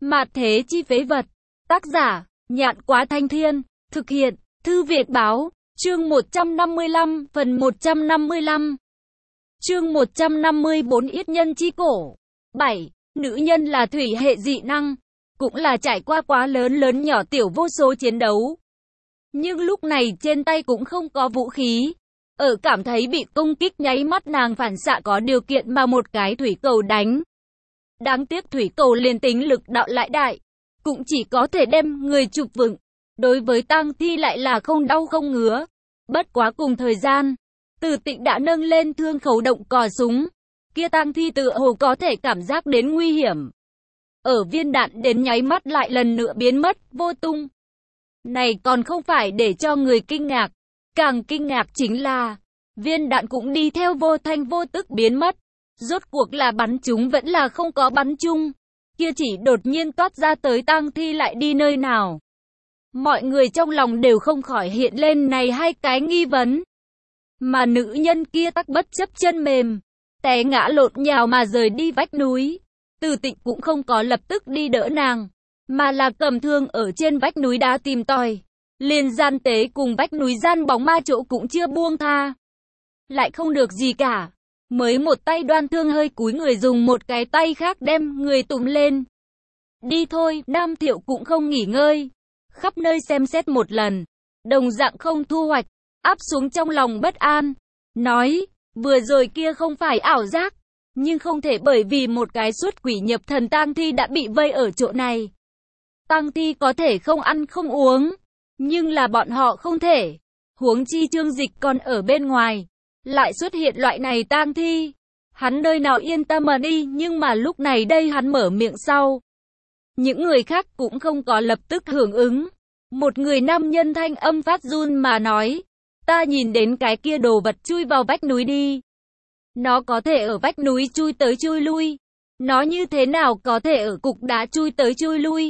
Mạt thế chi phế vật. Tác giả, Nhạn Quá Thanh Thiên. Thực hiện, Thư Việt Báo. Chương 155, phần 155. Chương 154 Yết nhân chi cổ. 7. Nữ nhân là thủy hệ dị năng, cũng là trải qua quá lớn nhỏ tiểu vô số chiến đấu. Nhưng lúc này trên tay cũng không có vũ khí. Ở cảm thấy bị công kích nháy mắt nàng phản xạ có điều kiện mà một cái thủy cầu đánh. Đáng tiếc thủy cầu liền tính lực đạo lại đại, cũng chỉ có thể đem người chụp vững. Đối với tang thi lại là không đau không ngứa. Bất quá cùng thời gian, Từ Tịnh đã nâng lên thương khẩu động cò súng. Kia tang thi tựa hồ có thể cảm giác đến nguy hiểm. Ở viên đạn đến nháy mắt lại lần nữa biến mất, vô tung. Này còn không phải để cho người kinh ngạc. Càng kinh ngạc chính là, viên đạn cũng đi theo vô thanh vô tức biến mất. Rốt cuộc là bắn chúng vẫn là không có bắn chung. Kia chỉ đột nhiên toát ra tới tang thi lại đi nơi nào. Mọi người trong lòng đều không khỏi hiện lên này hai cái nghi vấn. Mà nữ nhân kia tắc bất chấp chân mềm, té ngã lộn nhào mà rời đi vách núi. Từ Tịnh cũng không có lập tức đi đỡ nàng, mà là cầm thương ở trên vách núi đá tìm tòi. Liền gian tế cùng vách núi gian bóng ma chỗ cũng chưa buông tha. Lại không được gì cả. Mới một tay đoan thương hơi cúi người dùng một cái tay khác đem người tụm lên. Đi thôi, Nam Thiệu cũng không nghỉ ngơi. Khắp nơi xem xét một lần. Đồng dạng không thu hoạch. Áp xuống trong lòng bất an. Nói, vừa rồi kia không phải ảo giác. Nhưng không thể bởi vì một cái xuất quỷ nhập thần tang thi đã bị vây ở chỗ này. Tang thi có thể không ăn không uống. Nhưng là bọn họ không thể. Huống chi Trương Dịch còn ở bên ngoài. Lại xuất hiện loại này tang thi. Hắn nơi nào yên tâm mà đi, nhưng mà lúc này đây hắn mở miệng sau. Những người khác cũng không có lập tức hưởng ứng. Một người nam nhân thanh âm phát run mà nói. Ta nhìn đến cái kia đồ vật chui vào vách núi đi. Nó có thể ở vách núi chui tới chui lui. Nó như thế nào có thể ở cục đá chui tới chui lui.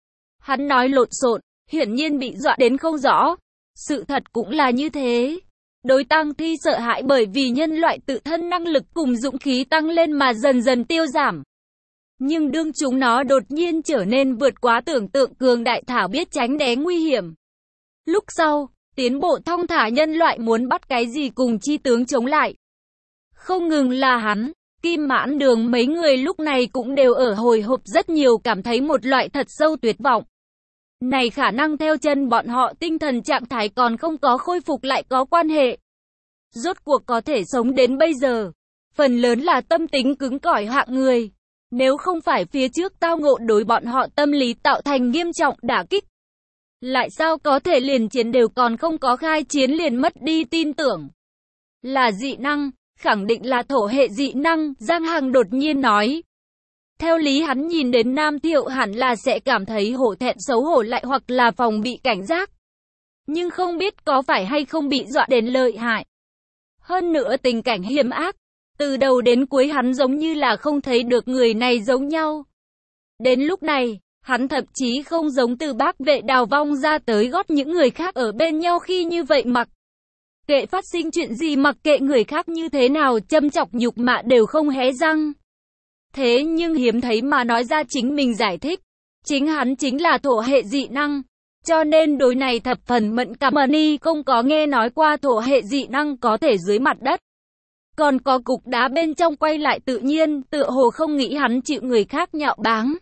Hắn nói lộn xộn, hiển nhiên bị dọa đến không rõ. Sự thật cũng là như thế. Đối tang thi sợ hãi bởi vì nhân loại tự thân năng lực cùng dũng khí tăng lên mà dần dần tiêu giảm. Nhưng đương chúng nó đột nhiên trở nên vượt quá tưởng tượng cường đại thảo biết tránh né nguy hiểm. Lúc sau, tiến bộ thong thả nhân loại muốn bắt cái gì cùng chi tướng chống lại. Không ngừng là hắn, Kim Mãn Đường mấy người lúc này cũng đều ở hồi hộp rất nhiều cảm thấy một loại thật sâu tuyệt vọng. Này khả năng theo chân bọn họ tinh thần trạng thái còn không có khôi phục lại có quan hệ. Rốt cuộc có thể sống đến bây giờ, phần lớn là tâm tính cứng cỏi hạng người. Nếu không phải phía trước tao ngộ đối bọn họ tâm lý tạo thành nghiêm trọng đả kích. Lại sao có thể liền chiến đều còn không có khai chiến liền mất đi tin tưởng. Là dị năng, khẳng định là thổ hệ dị năng, Giang Hằng đột nhiên nói. Theo lý hắn nhìn đến Nam Thiệu hẳn là sẽ cảm thấy hổ thẹn xấu hổ lại hoặc là phòng bị cảnh giác. Nhưng không biết có phải hay không bị dọa đến lợi hại. Hơn nữa tình cảnh hiểm ác. Từ đầu đến cuối hắn giống như là không thấy được người này giống nhau. Đến lúc này, hắn thậm chí không giống từ bác vệ đào vong ra tới gót những người khác ở bên nhau khi như vậy mặc. Kệ phát sinh chuyện gì mặc kệ người khác như thế nào châm chọc nhục mạ đều không hé răng. Thế nhưng hiếm thấy mà nói ra chính mình giải thích. Chính hắn chính là thổ hệ dị năng. Cho nên đối này thập phần mẫn cảm ni không có nghe nói qua thổ hệ dị năng có thể dưới mặt đất. Còn có cục đá bên trong quay lại tự nhiên, tựa hồ không nghĩ hắn chịu người khác nhạo báng.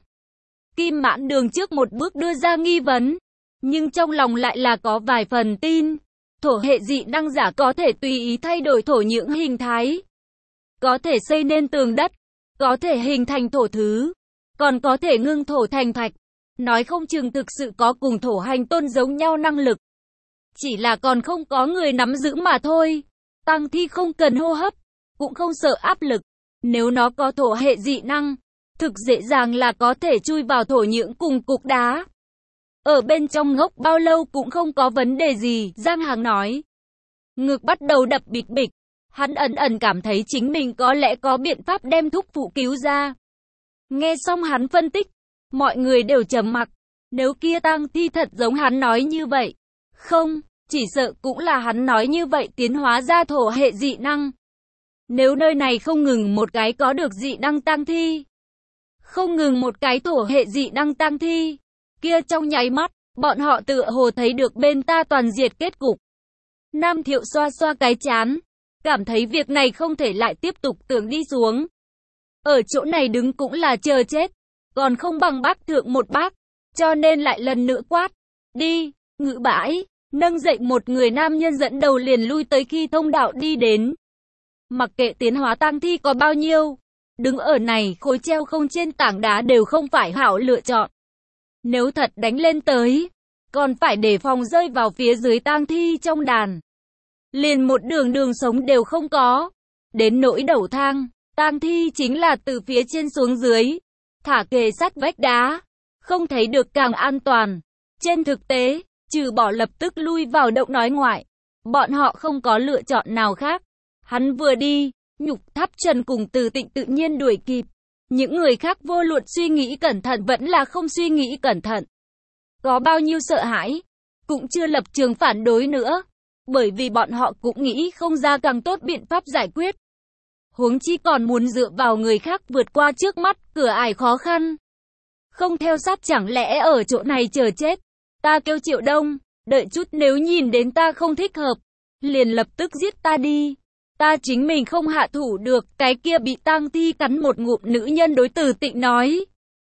Kim Mãn Đường trước một bước đưa ra nghi vấn. Nhưng trong lòng lại là có vài phần tin. Thổ hệ dị năng giả có thể tùy ý thay đổi thổ những hình thái. Có thể xây nên tường đất. Có thể hình thành thổ thứ. Còn có thể ngưng thổ thành thạch. Nói không chừng thực sự có cùng thổ hành tôn giống nhau năng lực. Chỉ là còn không có người nắm giữ mà thôi. Tang thi không cần hô hấp. Cũng không sợ áp lực. Nếu nó có thổ hệ dị năng. Thực dễ dàng là có thể chui vào thổ nhưỡng cùng cục đá. Ở bên trong ngốc bao lâu cũng không có vấn đề gì, Giang Hằng nói. Ngực bắt đầu đập bịch bịch. Hắn ẩn cảm thấy chính mình có lẽ có biện pháp đem thúc phụ cứu ra. Nghe xong hắn phân tích, mọi người đều trầm mặc. Nếu kia tang thi thật giống hắn nói như vậy. Không, chỉ sợ cũng là hắn nói như vậy tiến hóa ra thổ hệ dị năng. Nếu nơi này không ngừng một cái có được dị năng tang thi. không ngừng một cái thổ hệ dị năng tang thi. Kia trong nháy mắt, bọn họ tựa hồ thấy được bên ta toàn diệt kết cục. Nam Thiệu xoa xoa cái trán, cảm thấy việc này không thể lại tiếp tục tưởng đi xuống. Ở chỗ này đứng cũng là chờ chết, còn không bằng bác thượng một bác, cho nên lại lần nữa quát. Đi, ngự bãi, nâng dậy một người nam nhân dẫn đầu liền lui tới khi thông đạo đi đến. Mặc kệ tiến hóa tang thi có bao nhiêu, đứng ở này khối treo không trên tảng đá đều không phải hảo lựa chọn. Nếu thật đánh lên tới, còn phải đề phòng rơi vào phía dưới tang thi trong đàn. Liền một đường sống đều không có. Đến nỗi đầu thang, tang thi chính là từ phía trên xuống dưới, thả kề sát vách đá, không thấy được càng an toàn. Trên thực tế, trừ bỏ lập tức lui vào động nói ngoại, bọn họ không có lựa chọn nào khác. Hắn vừa đi, Nhục Tháp Trần cùng Từ Tịnh tự nhiên đuổi kịp. Những người khác vô luận suy nghĩ cẩn thận vẫn là không suy nghĩ cẩn thận. Có bao nhiêu sợ hãi, cũng chưa lập trường phản đối nữa. Bởi vì bọn họ cũng nghĩ không ra càng tốt biện pháp giải quyết. Huống chi còn muốn dựa vào người khác vượt qua trước mắt cửa ải khó khăn. Không theo sát chẳng lẽ ở chỗ này chờ chết. Ta kêu Triệu Đông, đợi chút nếu nhìn đến ta không thích hợp, liền lập tức giết ta đi. Ta chính mình không hạ thủ được, cái kia bị tang thi cắn một ngụm nữ nhân đối Từ Tịnh nói.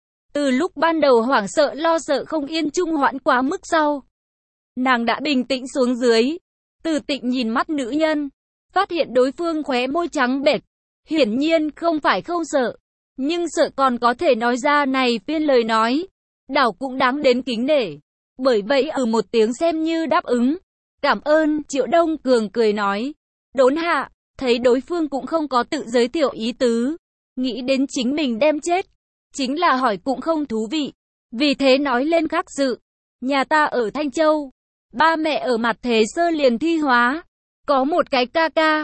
Từ lúc ban đầu hoảng sợ lo sợ không yên trung hoãn quá mức sau, nàng đã bình tĩnh xuống dưới. Từ Tịnh nhìn mắt nữ nhân, phát hiện đối phương khóe môi trắng bệch, hiển nhiên không phải không sợ, nhưng sợ còn có thể nói ra này phiên lời nói, đảo cũng đáng đến kính nể. Bởi vậy một tiếng xem như đáp ứng. Cảm ơn, Triệu Đông Cường cười nói. Đốn hạ, thấy đối phương cũng không có tự giới thiệu ý tứ, nghĩ đến chính mình đem chết, chính là hỏi cũng không thú vị, vì thế nói lên khác sự. Nhà ta ở Thanh Châu, ba mẹ ở Mặt Thế Sơ liền thi hóa, có một cái ca ca,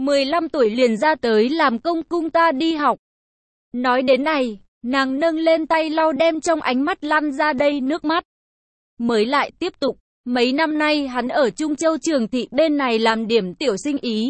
15 tuổi liền ra tới làm công cung ta đi học. Nói đến này, nàng nâng lên tay lau đem trong ánh mắt lăn ra đây nước mắt. Mới lại tiếp tục, mấy năm nay hắn ở Trung Châu Trường Thị bên này làm điểm tiểu sinh ý.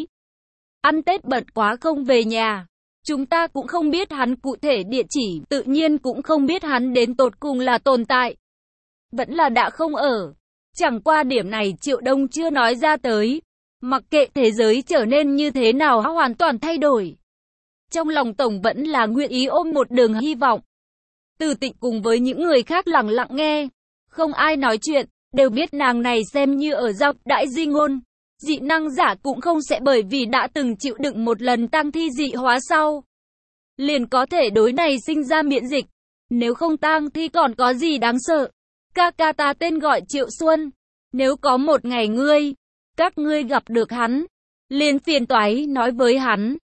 Ăn Tết bận quá không về nhà. Chúng ta cũng không biết hắn cụ thể địa chỉ, tự nhiên cũng không biết hắn đến tột cùng là tồn tại. Vẫn là đã không ở. Chẳng qua điểm này Triệu Đông chưa nói ra tới. Mặc kệ thế giới trở nên như thế nào hoàn toàn thay đổi. Trong lòng Tổng vẫn là nguyện ý ôm một đường hy vọng. Từ Tịnh cùng với những người khác lặng lặng nghe. Không ai nói chuyện, đều biết nàng này xem như ở giao đại di ngôn. Dị năng giả cũng không sẽ bởi vì đã từng chịu đựng một lần tang thi dị hóa sau, liền có thể đối này sinh ra miễn dịch. Nếu không tang thi còn có gì đáng sợ. Ca ca ta tên gọi Triệu Xuân. Nếu có một ngày các ngươi gặp được hắn, liền phiền toái nói với hắn.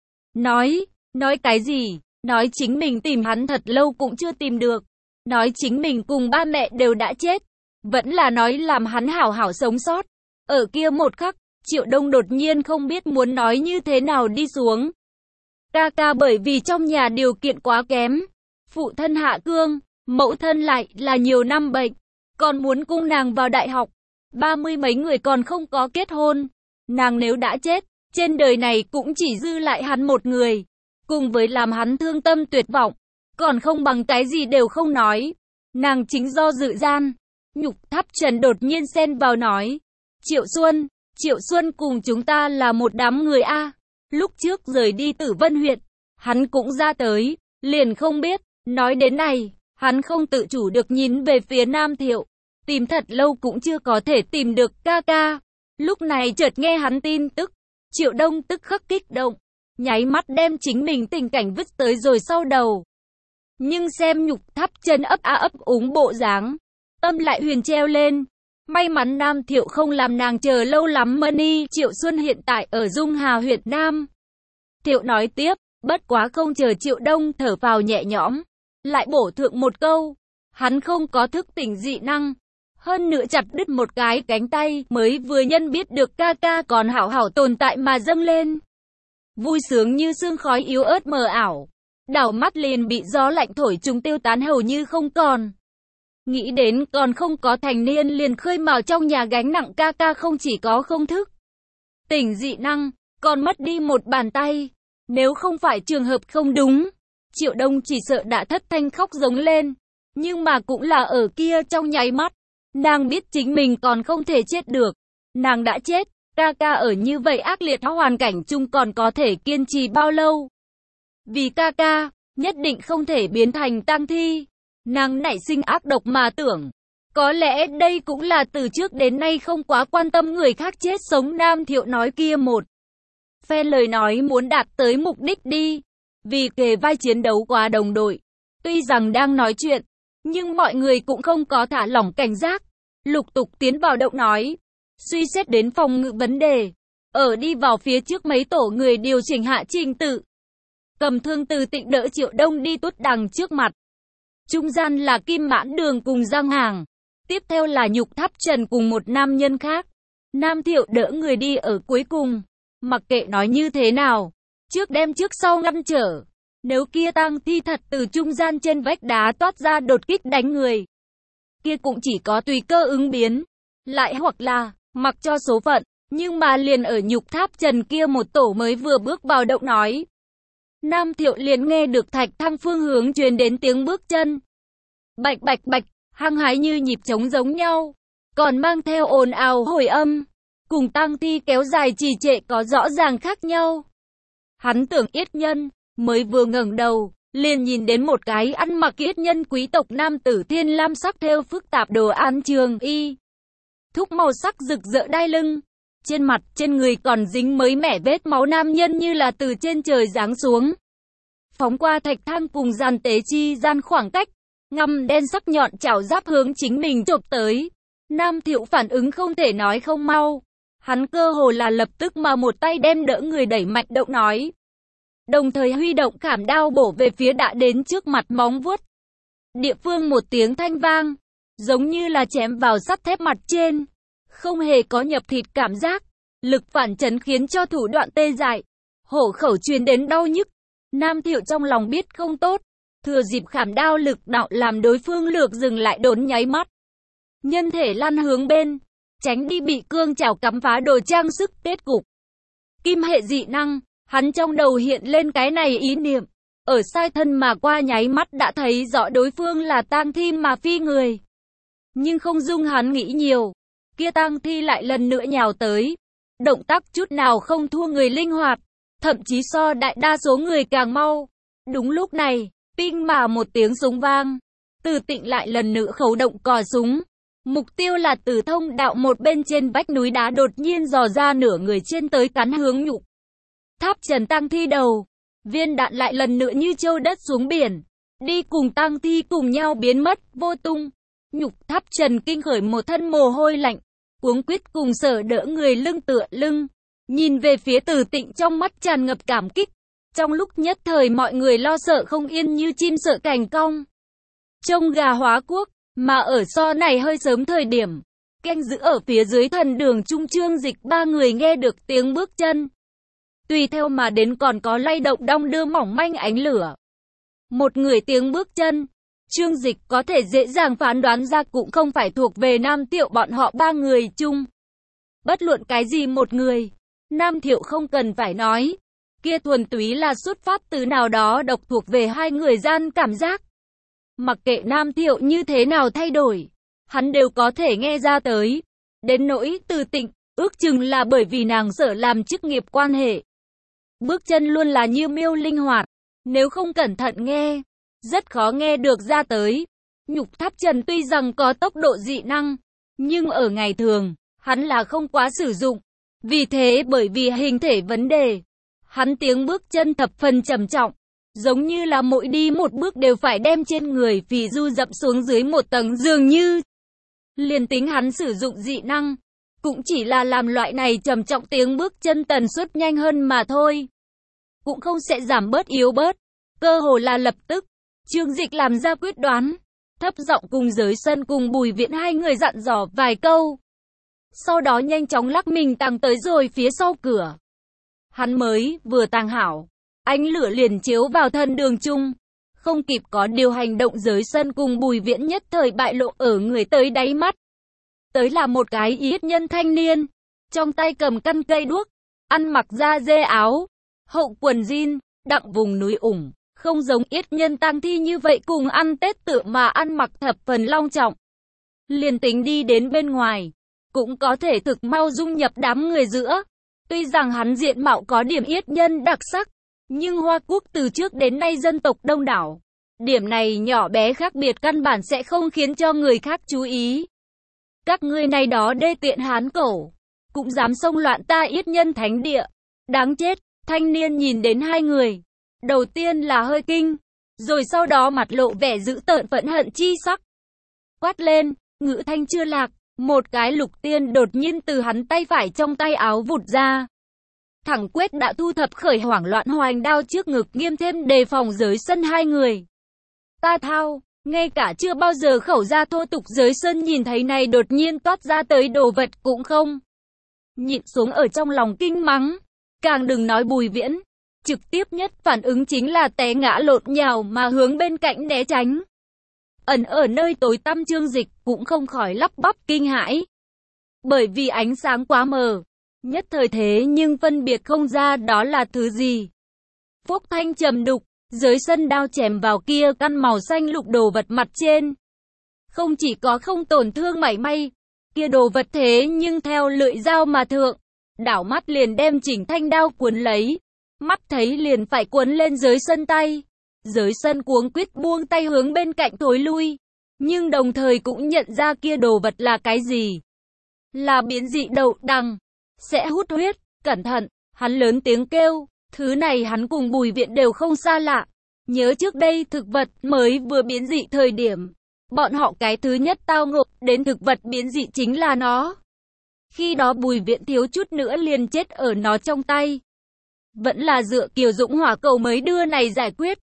Nói cái gì? Nói chính mình tìm hắn thật lâu cũng chưa tìm được. Nói chính mình cùng ba mẹ đều đã chết. Vẫn là nói làm hắn hảo hảo sống sót. Ở kia một khắc, Triệu Đông đột nhiên không biết muốn nói như thế nào đi xuống. Ca ca bởi vì trong nhà điều kiện quá kém, phụ thân hạ cương, mẫu thân lại là nhiều năm bệnh, còn muốn cung nàng vào đại học, 30 mấy người còn không có kết hôn. Nàng nếu đã chết, trên đời này cũng chỉ dư lại hắn một người, cùng với làm hắn thương tâm tuyệt vọng, còn không bằng cái gì đều không nói. Nàng chính do dự gian, Nhục Tháp Trần đột nhiên xen vào nói, Triệu Xuân cùng chúng ta là một đám người a. Lúc trước rời đi Tử Vân huyện, hắn cũng ra tới, liền không biết. Nói đến này, hắn không tự chủ được nhìn về phía Nam Thiệu, tìm thật lâu cũng chưa có thể tìm được ca ca. Lúc này chợt nghe hắn tin tức, Triệu Đông tức khắc kích động, nháy mắt đem chính mình tình cảnh vứt tới rồi sau đầu. Nhưng xem Nhục Tháp Trần ấp úng bộ dáng, tâm lại huyền treo lên. May mắn Nam Thiệu không làm nàng chờ lâu lắm Money. Triệu Xuân hiện tại ở Dung Hà huyện Nam Thiệu nói tiếp, bất quá không chờ Triệu Đông thở phào nhẹ nhõm, lại bổ thượng một câu, hắn không có thức tỉnh dị năng, hơn nữa chặt đứt một cái cánh tay, mới vừa nhân biết được ca ca còn hảo hảo tồn tại mà dâng lên. Vui sướng như sương khói yếu ớt mờ ảo, đảo mắt liền bị gió lạnh thổi chúng tiêu tán hầu như không còn. Nghĩ đến còn không có thành niên liền khơi mào trong nhà gánh nặng ca ca không chỉ có không thức tỉnh dị năng, còn mất đi một bàn tay. Nếu không phải trường hợp không đúng, Triệu Đông chỉ sợ đã thất thanh khóc giống lên. Nhưng mà cũng là ở kia trong nháy mắt. Nàng biết chính mình còn không thể chết được. Nàng đã chết, ca ca ở như vậy ác liệt hoàn cảnh chung còn có thể kiên trì bao lâu. Vì ca ca, nhất định không thể biến thành tang thi. Nàng nảy sinh ác độc mà tưởng. Có lẽ đây cũng là từ trước đến nay không quá quan tâm người khác chết sống Nam Thiệu nói kia một phen lời nói muốn đạt tới mục đích đi. Vì kề vai chiến đấu qua đồng đội. Tuy rằng đang nói chuyện, nhưng mọi người cũng không có thả lỏng cảnh giác. Lục tục tiến vào động nói. Suy xét đến phòng ngự vấn đề. Ở đi vào phía trước mấy tổ người điều chỉnh hạ trình tự. Cầm thương Từ Tịnh đỡ Triệu Đông đi tuốt đằng trước mặt. Trung gian là Kim Mãn Đường cùng Giang Hàng. Tiếp theo là Nhục Tháp Trần cùng một nam nhân khác. Nam Thiệu đỡ người đi ở cuối cùng. Mặc kệ nói như thế nào, trước đem trước sau ngăn trở. Nếu kia tang thi thật từ trung gian trên vách đá toát ra đột kích đánh người, kia cũng chỉ có tùy cơ ứng biến. Lại hoặc là, mặc cho số phận. Nhưng mà liền ở Nhục Tháp Trần kia một tổ mới vừa bước vào động nói. Nam Thiệu liền nghe được thạch thang phương hướng truyền đến tiếng bước chân. Bạch bạch bạch, hăng hái như nhịp trống giống nhau. Còn mang theo ồn ào hồi âm. Cùng tang thi kéo dài trì trệ có rõ ràng khác nhau. Hắn tưởng yết nhân, mới vừa ngẩng đầu, liền nhìn đến một cái ăn mặc yết nhân quý tộc nam tử thiên lam sắc thêu phức tạp đồ án trường y. Thúc màu sắc rực rỡ đai lưng. Trên mặt, trên người còn dính mới mẻ vết máu nam nhân như là từ trên trời giáng xuống. Phóng qua thạch thang cùng gian tế chi gian khoảng cách, ngăm đen sắc nhọn chảo giáp hướng chính mình chộp tới. Nam Thiệu phản ứng không thể nói không mau. Hắn cơ hồ là lập tức mà một tay đem đỡ người đẩy mạnh động nói. Đồng thời huy động khảm đao bổ về phía đã đến trước mặt móng vuốt. Địa phương một tiếng thanh vang, giống như là chém vào sắt thép mặt trên. Không hề có nhập thịt cảm giác. Lực phản chấn khiến cho thủ đoạn tê dại. Hổ khẩu truyền đến đau nhức. Nam Thiệu trong lòng biết không tốt. Thừa dịp khảm đao lực đạo làm đối phương lược dừng lại đốn nháy mắt. Nhân thể lăn hướng bên. Tránh đi bị cương chảo cắm phá đồ trang sức kết cục. Kim hệ dị năng. Hắn trong đầu hiện lên cái này ý niệm. Ở sai thân mà qua nháy mắt đã thấy rõ đối phương là tang thi mà phi người. Nhưng không dung hắn nghĩ nhiều. Kia tang thi lại lần nữa nhào tới. Động tác chút nào không thua người linh hoạt. Thậm chí so đại đa số người càng mau. Đúng lúc này, ping mà một tiếng súng vang. Từ Tịnh lại lần nữa khấu động cò súng. Mục tiêu là Từ Thông đạo một bên trên vách núi đá đột nhiên dò ra nửa người trên tới cắn hướng Nhục Tháp Trần tang thi đầu. Viên đạn lại lần nữa như trâu đất xuống biển. Đi cùng tang thi cùng nhau biến mất, vô tung. Nhục Tháp Trần kinh khởi một thân mồ hôi lạnh. Cuống quýt cùng sở đỡ người lưng tựa lưng. Nhìn về phía Từ Tịnh trong mắt tràn ngập cảm kích. Trong lúc nhất thời mọi người lo sợ không yên như chim sợ cành cong. Trông gà hóa quốc, mà ở so này hơi sớm thời điểm. Canh giữ ở phía dưới thần đường Trung Trương Dịch ba người nghe được tiếng bước chân. Tùy theo mà đến còn có lay động đong đưa mỏng manh ánh lửa. Một người tiếng bước chân. Trương Dịch có thể dễ dàng phán đoán ra cũng không phải thuộc về Nam Thiệu bọn họ ba người chung. Bất luận cái gì một người. Nam Thiệu không cần phải nói. Kia thuần túy là xuất phát từ nào đó độc thuộc về hai người gian cảm giác. Mặc kệ Nam Thiệu như thế nào thay đổi, hắn đều có thể nghe ra tới. Đến nỗi Từ Tịnh, ước chừng là bởi vì nàng sợ làm chức nghiệp quan hệ. Bước chân luôn là như miêu linh hoạt. Nếu không cẩn thận nghe, rất khó nghe được ra tới. Nhục Tháp Trần tuy rằng có tốc độ dị năng, nhưng ở ngày thường, hắn là không quá sử dụng. Vì thế bởi vì hình thể vấn đề, hắn tiếng bước chân thập phần trầm trọng. Giống như là mỗi đi một bước đều phải đem trên người phì du dậm xuống dưới một tầng dường như. Liền tính hắn sử dụng dị năng, cũng chỉ là làm loại này trầm trọng tiếng bước chân tần suất nhanh hơn mà thôi. Cũng không sẽ giảm bớt yếu bớt. Cơ hồ là lập tức, Trương Dịch làm ra quyết đoán. Thấp giọng cùng Giới Sân cùng Bùi Viễn hai người dặn dò vài câu. Sau đó nhanh chóng lắc mình tăng tới rồi phía sau cửa. Hắn mới vừa tàng hảo. Ánh lửa liền chiếu vào thân đường chung. Không kịp có điều hành động Giới Sân cùng Bùi Viễn nhất thời bại lộ ở người tới đáy mắt. Tới là một cái yết nhân thanh niên. Trong tay cầm căn cây đuốc. Ăn mặc da dê áo. Hậu quần jean. Đặng vùng núi ủng. Không giống yết nhân tang thi như vậy cùng ăn Tết tựa mà ăn mặc thập phần long trọng. Liền tính đi đến bên ngoài, cũng có thể thực mau dung nhập đám người giữa. Tuy rằng hắn diện mạo có điểm yết nhân đặc sắc, nhưng Hoa Quốc từ trước đến nay dân tộc đông đảo. Điểm này nhỏ bé khác biệt căn bản sẽ không khiến cho người khác chú ý. Các ngươi này đó đê tiện hán cổ, cũng dám xông loạn ta yết nhân thánh địa. Đáng chết, thanh niên nhìn đến hai người. Đầu tiên là hơi kinh, rồi sau đó mặt lộ vẻ dữ tợn phẫn hận chi sắc. Quát lên, ngữ thanh chưa lạc, một cái lục tiên đột nhiên từ hắn tay phải trong tay áo vụt ra. Thẳng quyết đã thu thập khởi hoảng loạn hoành đao trước ngực nghiêm thêm đề phòng giới sân hai người. Ta thao, ngay cả chưa bao giờ khẩu ra thô tục giới sân nhìn thấy này đột nhiên toát ra tới đồ vật cũng không nhịn xuống ở trong lòng kinh mắng. Càng đừng nói Bùi Viễn, trực tiếp nhất phản ứng chính là té ngã lộn nhào mà hướng bên cạnh né tránh. Ẩn ở nơi tối tăm Trương Dịch cũng không khỏi lắp bắp kinh hãi. Bởi vì ánh sáng quá mờ, nhất thời thế nhưng phân biệt không ra đó là thứ gì. Phúc thanh trầm đục, dưới sân đao chém vào kia căn màu xanh lục đồ vật mặt trên. Không chỉ có không tổn thương mảy may, kia đồ vật thế nhưng theo lưỡi dao mà thượng, đảo mắt liền đem chỉnh thanh đao cuốn lấy. Mắt thấy liền phải cuốn lên dưới sân tay. Dưới sân cuống quýt buông tay hướng bên cạnh thối lui. Nhưng đồng thời cũng nhận ra kia đồ vật là cái gì. Là biến dị đậu đằng. Sẽ hút huyết, cẩn thận, hắn lớn tiếng kêu. Thứ này hắn cùng Bùi Viện đều không xa lạ. Nhớ trước đây thực vật mới vừa biến dị thời điểm. Bọn họ cái thứ nhất tao ngộ đến thực vật biến dị chính là nó. Khi đó Bùi Viện thiếu chút nữa liền chết ở nó trong tay. Vẫn là dựa Kiều Dũng hỏa cầu mới đưa này giải quyết.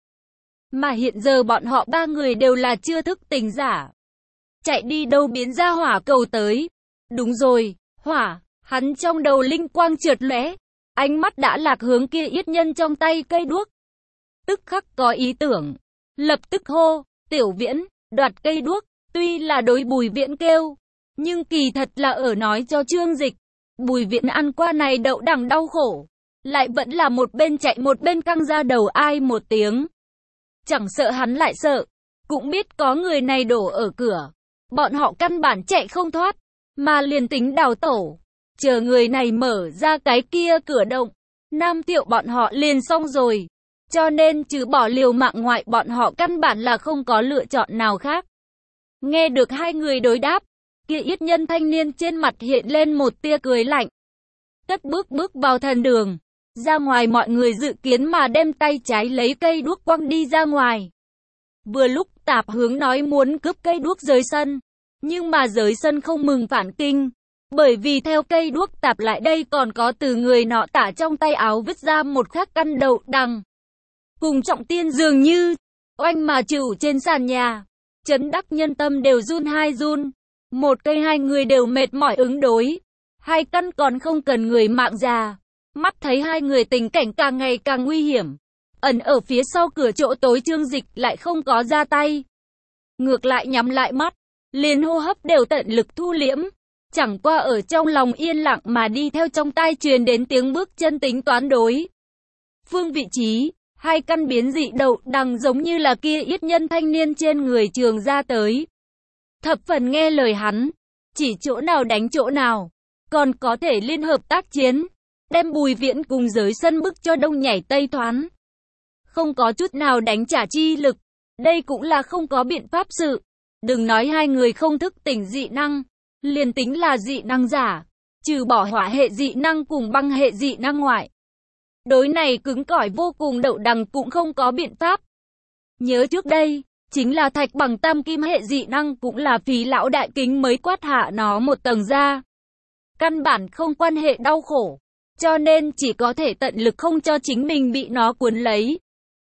Mà hiện giờ bọn họ ba người đều là chưa thức tỉnh giả. Chạy đi đâu biến ra hỏa cầu tới. Đúng rồi, hỏa, hắn trong đầu linh quang chợt lóe, ánh mắt đã lạc hướng kia yết nhân trong tay cây đuốc. Tức khắc có ý tưởng, lập tức hô, Tiểu Viễn, đoạt cây đuốc, tuy là đối Bùi Viễn kêu, nhưng kỳ thật là ở nói cho Trương Dịch. Bùi Viễn ăn qua này đậu đằng đau khổ, lại vẫn là một bên chạy một bên căng ra đầu ai một tiếng. Chẳng sợ hắn lại sợ, cũng biết có người này đổ ở cửa. Bọn họ căn bản chạy không thoát, mà liền tính đào tổ. Chờ người này mở ra cái kia cửa động, Nam Tiệu bọn họ liền xong rồi. Cho nên trừ bỏ liều mạng ngoại bọn họ căn bản là không có lựa chọn nào khác. Nghe được hai người đối đáp, kia yết nhân thanh niên trên mặt hiện lên một tia cười lạnh. Cất bước vào thần đường. Ra ngoài mọi người dự kiến mà đem tay trái lấy cây đuốc quăng đi ra ngoài. Vừa lúc Tạp Hướng nói muốn cướp cây đuốc dưới sân. Nhưng mà dưới sân không mừng phản kinh. Bởi vì theo cây đuốc Tạp lại đây còn có từ người nọ tả trong tay áo vứt ra một khắc căn đậu đằng. Cùng Trọng Tiên dường như, oanh mà chịu trên sàn nhà. Chấn đắc nhân tâm đều run hai run. Một cây hai người đều mệt mỏi ứng đối. Hai căn còn không cần người mạng già. Mắt thấy hai người tình cảnh càng ngày càng nguy hiểm. Ẩn ở phía sau cửa chỗ tối Trương Dịch lại không có ra tay. Ngược lại nhắm lại mắt, liền hô hấp đều tận lực thu liễm. Chẳng qua ở trong lòng yên lặng mà đi theo trong tai truyền đến tiếng bước chân tính toán đối. Phương vị trí, hai căn biến dị đậu đằng giống như là kia yết nhân thanh niên trên người Trường ra tới. Thập phần nghe lời hắn, chỉ chỗ nào đánh chỗ nào, còn có thể liên hợp tác chiến. Đem Bùi Viễn cùng giới sân bức cho đông nhảy tây thoán. Không có chút nào đánh trả chi lực. Đây cũng là không có biện pháp sự. Đừng nói hai người không thức tỉnh dị năng. Liền tính là dị năng giả. Trừ bỏ hỏa hệ dị năng cùng băng hệ dị năng ngoại. Đối này cứng cỏi vô cùng đậu đằng cũng không có biện pháp. Nhớ trước đây, chính là Thạch Bằng tam kim hệ dị năng cũng là Phí lão đại kính mới quát hạ nó một tầng ra. Căn bản không quan hệ đau khổ. Cho nên chỉ có thể tận lực không cho chính mình bị nó cuốn lấy.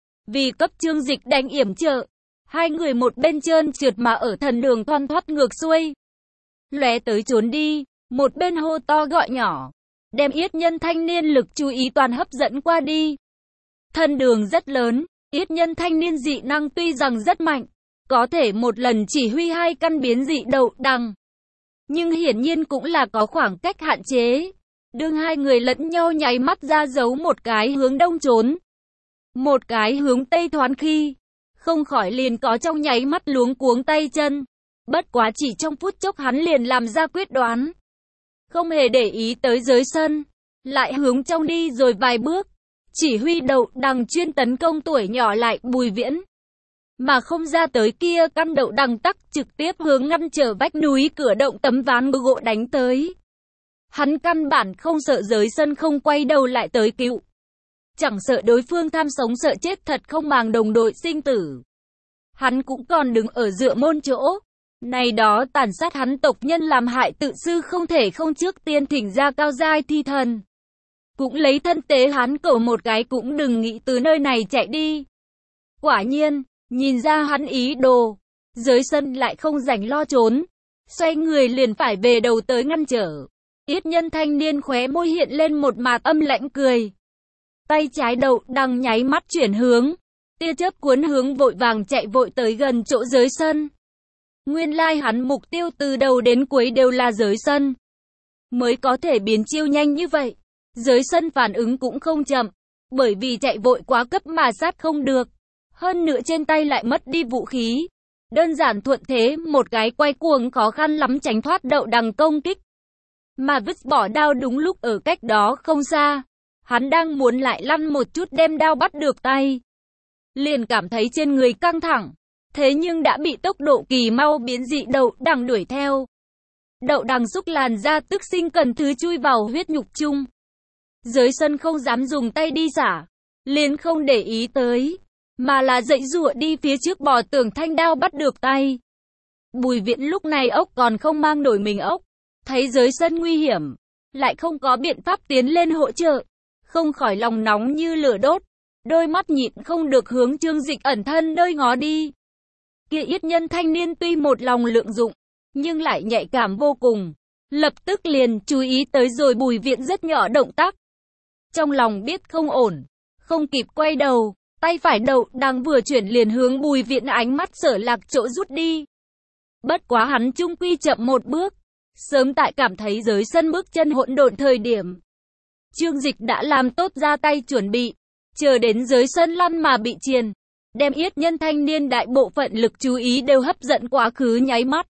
Vì cấp Trương Dịch đánh yểm trợ, hai người một bên trơn trượt mà ở thần đường thoăn thoắt ngược xuôi. Lóe tới trốn đi, một bên hô to gọi nhỏ, đem yết nhân thanh niên lực chú ý toàn hấp dẫn qua đi. Thần đường rất lớn, yết nhân thanh niên dị năng tuy rằng rất mạnh, có thể một lần chỉ huy hai căn biến dị đậu đằng. Nhưng hiển nhiên cũng là có khoảng cách hạn chế. Đương hai người lẫn nhau nháy mắt ra giấu một cái hướng đông trốn. một cái hướng tây thoáng khi, không khỏi liền có trong nháy mắt luống cuống tay chân. Bất quá chỉ trong phút chốc hắn liền làm ra quyết đoán. Không hề để ý tới dưới sân, lại hướng trong đi rồi vài bước. Chỉ huy Đậu Đằng chuyên tấn công tuổi nhỏ lại Bùi Viễn. Mà không ra tới kia căn Đậu Đằng tắc trực tiếp hướng ngăn trở vách núi cửa động tấm ván gỗ đánh tới. Hắn căn bản không sợ dưới sân không quay đầu lại tới cứu. Chẳng sợ đối phương tham sống sợ chết thật không màng đồng đội sinh tử. Hắn cũng còn đứng ở dựa môn chỗ. Này đó tàn sát hắn tộc nhân làm hại tự sư không thể không trước tiên thỉnh ra cao giai thi thần. Cũng lấy thân tế hắn cầu một cái cũng đừng nghĩ từ nơi này chạy đi. Quả nhiên, nhìn ra hắn ý đồ. Dưới sân lại không rảnh lo trốn. Xoay người liền phải về đầu tới ngăn trở. Yết nhân thanh niên khóe môi hiện lên một mạt âm lãnh cười. Tay trái Đậu Đằng nháy mắt chuyển hướng. Tia chớp cuốn hướng vội vàng chạy vội tới gần chỗ dưới sân. Nguyên lai hắn mục tiêu từ đầu đến cuối đều là dưới sân. Mới có thể biến chiêu nhanh như vậy. Dưới sân phản ứng cũng không chậm. Bởi vì chạy vội quá cấp mà sát không được. Hơn nữa trên tay lại mất đi vũ khí. Đơn giản thuận thế một cái quay cuồng khó khăn lắm tránh thoát Đậu Đằng công kích. Mà vứt bỏ đao đúng lúc ở cách đó không xa. Hắn đang muốn lại lăn một chút đem đao bắt được tay. Liền cảm thấy trên người căng thẳng. Thế nhưng đã bị tốc độ kỳ mau biến dị Đậu Đằng đuổi theo. Đậu Đằng xúc làn ra tức sinh cần thứ chui vào huyết nhục chung. Dưới sân không dám dùng tay đi xả. Liền không để ý tới. Mà là dậy dụa đi phía trước bò tường thanh đao bắt được tay. Bùi Viễn lúc này ốc còn không mang nổi mình ốc. Thấy dưới sân nguy hiểm. Lại không có biện pháp tiến lên hỗ trợ. Không khỏi lòng nóng như lửa đốt. Đôi mắt nhịn không được hướng Trương Dịch ẩn thân nơi ngó đi. Kia yết nhân thanh niên tuy một lòng lượng dụng. Nhưng lại nhạy cảm vô cùng. Lập tức liền chú ý tới rồi Bùi Viễn rất nhỏ động tác. Trong lòng biết không ổn. Không kịp quay đầu. Tay phải Đậu Đằng vừa chuyển liền hướng Bùi Viễn ánh mắt sở lạc chỗ rút đi. Bất quá hắn chung quy chậm một bước. Sớm tại cảm thấy dưới sân bước chân hỗn độn thời điểm. Trương Dịch đã làm tốt ra tay chuẩn bị. Chờ đến dưới sân lăn mà bị triền. Đem yết nhân thanh niên đại bộ phận lực chú ý đều hấp dẫn quá khứ nháy mắt.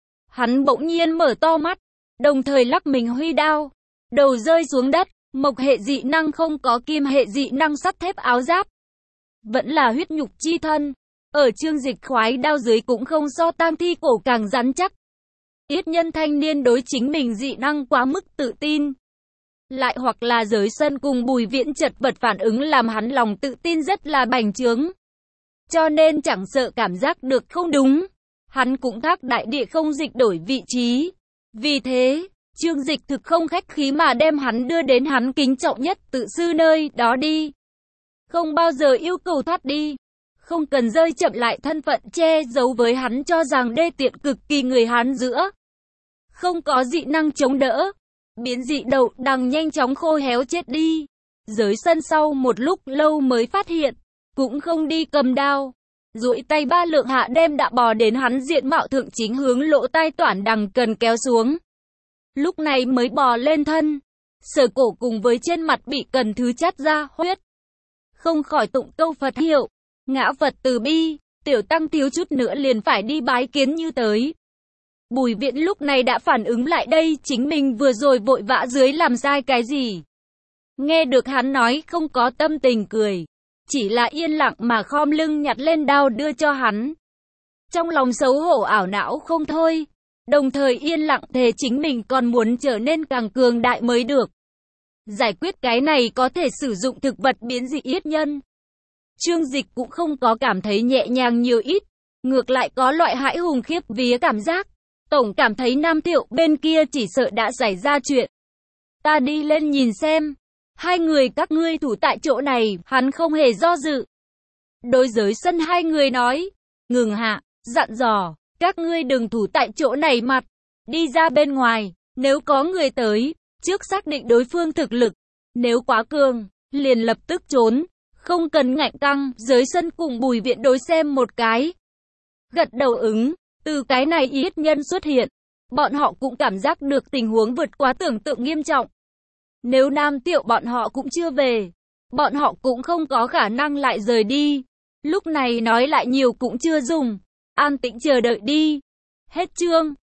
Hắn bỗng nhiên mở to mắt. Đồng thời lắc mình huy đao. Đầu rơi xuống đất. Mộc hệ dị năng không có kim hệ dị năng sắt thép áo giáp. Vẫn là huyết nhục chi thân. Ở Trương Dịch khoái đao dưới cũng không so tang thi cổ càng rắn chắc. Yết nhân thanh niên đối chính mình dị năng quá mức tự tin. Lại hoặc là dưới sân cùng Bùi Viễn chật vật phản ứng làm hắn lòng tự tin rất là bành trướng. Cho nên chẳng sợ cảm giác được không đúng. Hắn cũng thác đại địa không dịch đổi vị trí. Vì thế, Trương Dịch thực không khách khí mà đem hắn đưa đến hắn kính trọng nhất tự sư nơi đó đi. Không bao giờ yêu cầu thoát đi. Không cần rơi chậm lại thân phận che giấu với hắn cho rằng đê tiện cực kỳ người hắn giữa. Không có dị năng chống đỡ. Biến dị Đậu Đằng nhanh chóng khô héo chết đi. Dưới sân sau một lúc lâu mới phát hiện. Cũng không đi cầm đao. Duỗi tay ba lượng hạ đem đã bò đến hắn diện mạo thượng chính hướng lỗ tai Toản Đằng cần kéo xuống. Lúc này mới bò lên thân. Sở cổ cùng với trên mặt bị cần thứ chát ra huyết. Không khỏi tụng câu Phật hiệu. Ngã Phật từ bi. Tiểu tăng thiếu chút nữa liền phải đi bái kiến như tới. Bùi Viễn lúc này đã phản ứng lại đây chính mình vừa rồi vội vã dưới làm sai cái gì. Nghe được hắn nói không có tâm tình cười. Chỉ là yên lặng mà khom lưng nhặt lên đao đưa cho hắn. Trong lòng xấu hổ ảo não không thôi. Đồng thời yên lặng thề chính mình còn muốn trở nên càng cường đại mới được. Giải quyết cái này có thể sử dụng thực vật biến dị yết nhân. Trương Dịch cũng không có cảm thấy nhẹ nhàng nhiều ít. Ngược lại có loại hãi hùng khiếp vía cảm giác. Tổng cảm thấy Nam Thiệu bên kia chỉ sợ đã xảy ra chuyện. Ta đi lên nhìn xem. Hai người các ngươi thủ tại chỗ này, hắn không hề do dự. Đối giới sân hai người nói. Ngừng hạ, dặn dò, các ngươi đừng thủ tại chỗ này mặt. Đi ra bên ngoài, nếu có người tới, trước xác định đối phương thực lực. Nếu quá cường, liền lập tức trốn. Không cần ngạnh căng, giới sân cùng Bùi Viễn đối xem một cái. Gật đầu ứng. Từ cái này yết nhân xuất hiện, bọn họ cũng cảm giác được tình huống vượt quá tưởng tượng nghiêm trọng. Nếu Nam Tiệu bọn họ cũng chưa về, bọn họ cũng không có khả năng lại rời đi. Lúc này nói lại nhiều cũng chưa dùng. An tĩnh chờ đợi đi. Hết chương.